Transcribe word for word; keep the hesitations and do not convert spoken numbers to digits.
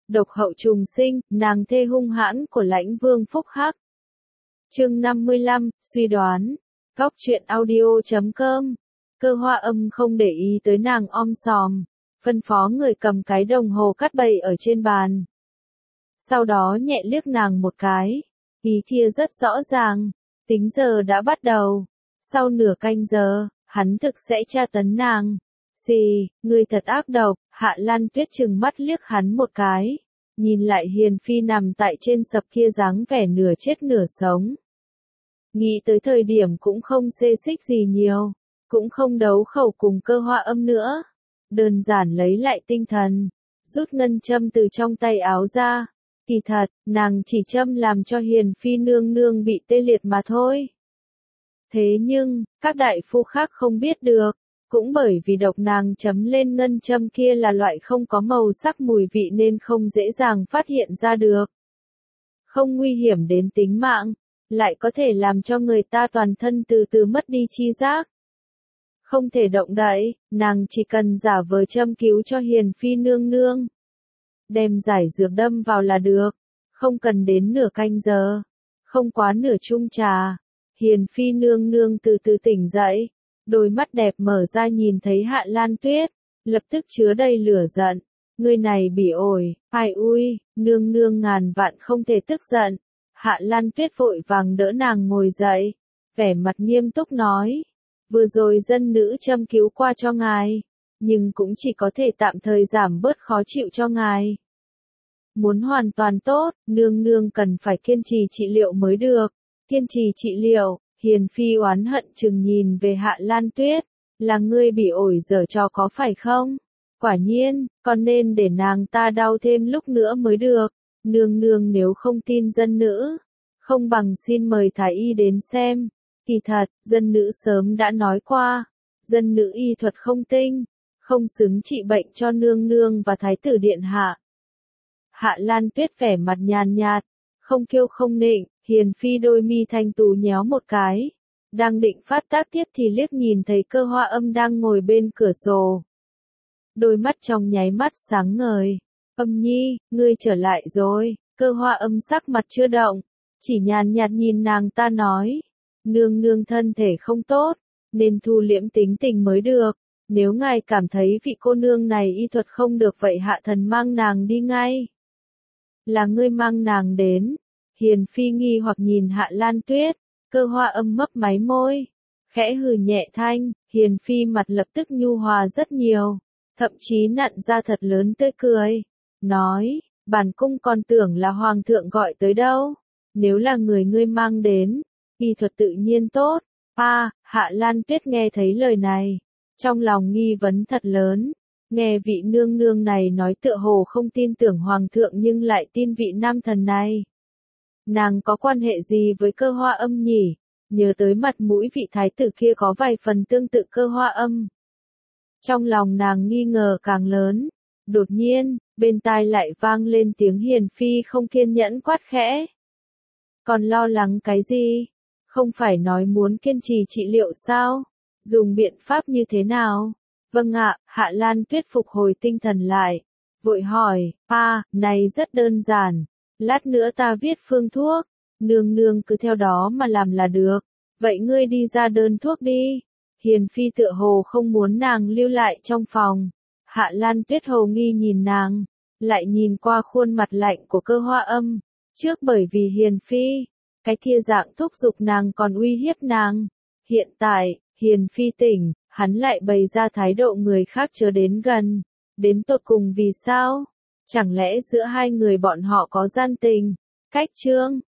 độc hậu trùng sinh, nàng thê hung hãn của Lãnh Vương Phúc Hắc. Chương năm mươi lăm, suy đoán. Góc truyện audio chấm com. Cơ Hoa Âm không để ý tới nàng om sòm, phân phó người cầm cái đồng hồ cắt bày ở trên bàn. Sau đó nhẹ liếc nàng một cái, ý kia rất rõ ràng, tính giờ đã bắt đầu. Sau nửa canh giờ, hắn thực sẽ tra tấn nàng. Xì, ngươi thật ác độc. Hạ Lan Tuyết trừng mắt liếc hắn một cái, nhìn lại Hiền Phi nằm tại trên sập kia dáng vẻ nửa chết nửa sống. Nghĩ tới thời điểm cũng không xê xích gì nhiều, cũng không đấu khẩu cùng Cơ Hoa Âm nữa. Đơn giản lấy lại tinh thần, rút ngân châm từ trong tay áo ra. Kỳ thật, nàng chỉ châm làm cho Hiền Phi nương nương bị tê liệt mà thôi. Thế nhưng, các đại phu khác không biết được, cũng bởi vì độc nàng chấm lên ngân châm kia là loại không có màu sắc mùi vị nên không dễ dàng phát hiện ra được. Không nguy hiểm đến tính mạng, lại có thể làm cho người ta toàn thân từ từ mất đi chi giác. Không thể động đậy, nàng chỉ cần giả vờ châm cứu cho Hiền Phi nương nương. Đem giải dược đâm vào là được, không cần đến nửa canh giờ, không quá nửa chung trà. Hiền Phi nương nương từ từ tỉnh dậy, đôi mắt đẹp mở ra nhìn thấy Hạ Lan Tuyết, lập tức chứa đầy lửa giận. Người này bị ổi, ai ui, nương nương ngàn vạn không thể tức giận. Hạ Lan Tuyết vội vàng đỡ nàng ngồi dậy, vẻ mặt nghiêm túc nói, vừa rồi dân nữ châm cứu qua cho ngài, nhưng cũng chỉ có thể tạm thời giảm bớt khó chịu cho ngài. Muốn hoàn toàn tốt, nương nương cần phải kiên trì trị liệu mới được. Kiên trì trị liệu. Hiền Phi oán hận chừng nhìn về Hạ Lan Tuyết, là ngươi bị ổi giở trò có phải không? Quả nhiên, còn nên để nàng ta đau thêm lúc nữa mới được. Nương nương nếu không tin dân nữ, không bằng xin mời thái y đến xem. Kỳ thật, dân nữ sớm đã nói qua, dân nữ y thuật không tinh, không xứng trị bệnh cho nương nương và thái tử điện hạ. Hạ Lan Tuyết vẻ mặt nhàn nhạt, không kiêu không nịnh. Hiền Phi đôi mi thanh tú nhéo một cái, đang định phát tác tiếp thì liếc nhìn thấy Cơ Hoa Âm đang ngồi bên cửa sổ. Đôi mắt trong nháy mắt sáng ngời. Âm nhi, ngươi trở lại rồi. Cơ Hoa Âm sắc mặt chưa động, chỉ nhàn nhạt nhìn nàng ta nói, nương nương thân thể không tốt, nên thu liễm tính tình mới được. Nếu ngài cảm thấy vị cô nương này y thuật không được vậy hạ thần mang nàng đi ngay. Là ngươi mang nàng đến. Hiền Phi nghi hoặc nhìn Hạ Lan Tuyết, Cơ Hoa Âm mấp máy môi, khẽ hừ nhẹ thanh. Hiền Phi mặt lập tức nhu hòa rất nhiều, thậm chí nặn ra thật lớn tươi cười, nói, bản cung còn tưởng là hoàng thượng gọi tới đâu, nếu là người ngươi mang đến, y thuật tự nhiên tốt. A, à, Hạ Lan Tuyết nghe thấy lời này, trong lòng nghi vấn thật lớn, nghe vị nương nương này nói tựa hồ không tin tưởng hoàng thượng nhưng lại tin vị nam thần này. Nàng có quan hệ gì với Cơ Hoa Âm nhỉ? Nhớ tới mặt mũi vị thái tử kia có vài phần tương tự Cơ Hoa Âm. Trong lòng nàng nghi ngờ càng lớn. Đột nhiên, bên tai lại vang lên tiếng Hiền Phi không kiên nhẫn quát khẽ. Còn lo lắng cái gì? Không phải nói muốn kiên trì trị liệu sao? Dùng biện pháp như thế nào? Vâng ạ, Hạ Lan Tuyết phục hồi tinh thần lại. Vội hỏi, a, này rất đơn giản. Lát nữa ta viết phương thuốc, nương nương cứ theo đó mà làm là được. Vậy ngươi đi ra đơn thuốc đi. Hiền Phi tựa hồ không muốn nàng lưu lại trong phòng. Hạ Lan Tuyết hồ nghi nhìn nàng, lại nhìn qua khuôn mặt lạnh của Cơ Hoa Âm. Trước bởi vì Hiền Phi, cái kia dạng thúc giục nàng còn uy hiếp nàng. Hiện tại, Hiền Phi tỉnh, hắn lại bày ra thái độ người khác chớ đến gần. Đến tột cùng vì sao? Chẳng lẽ giữa hai người bọn họ có gian tình? Cách chương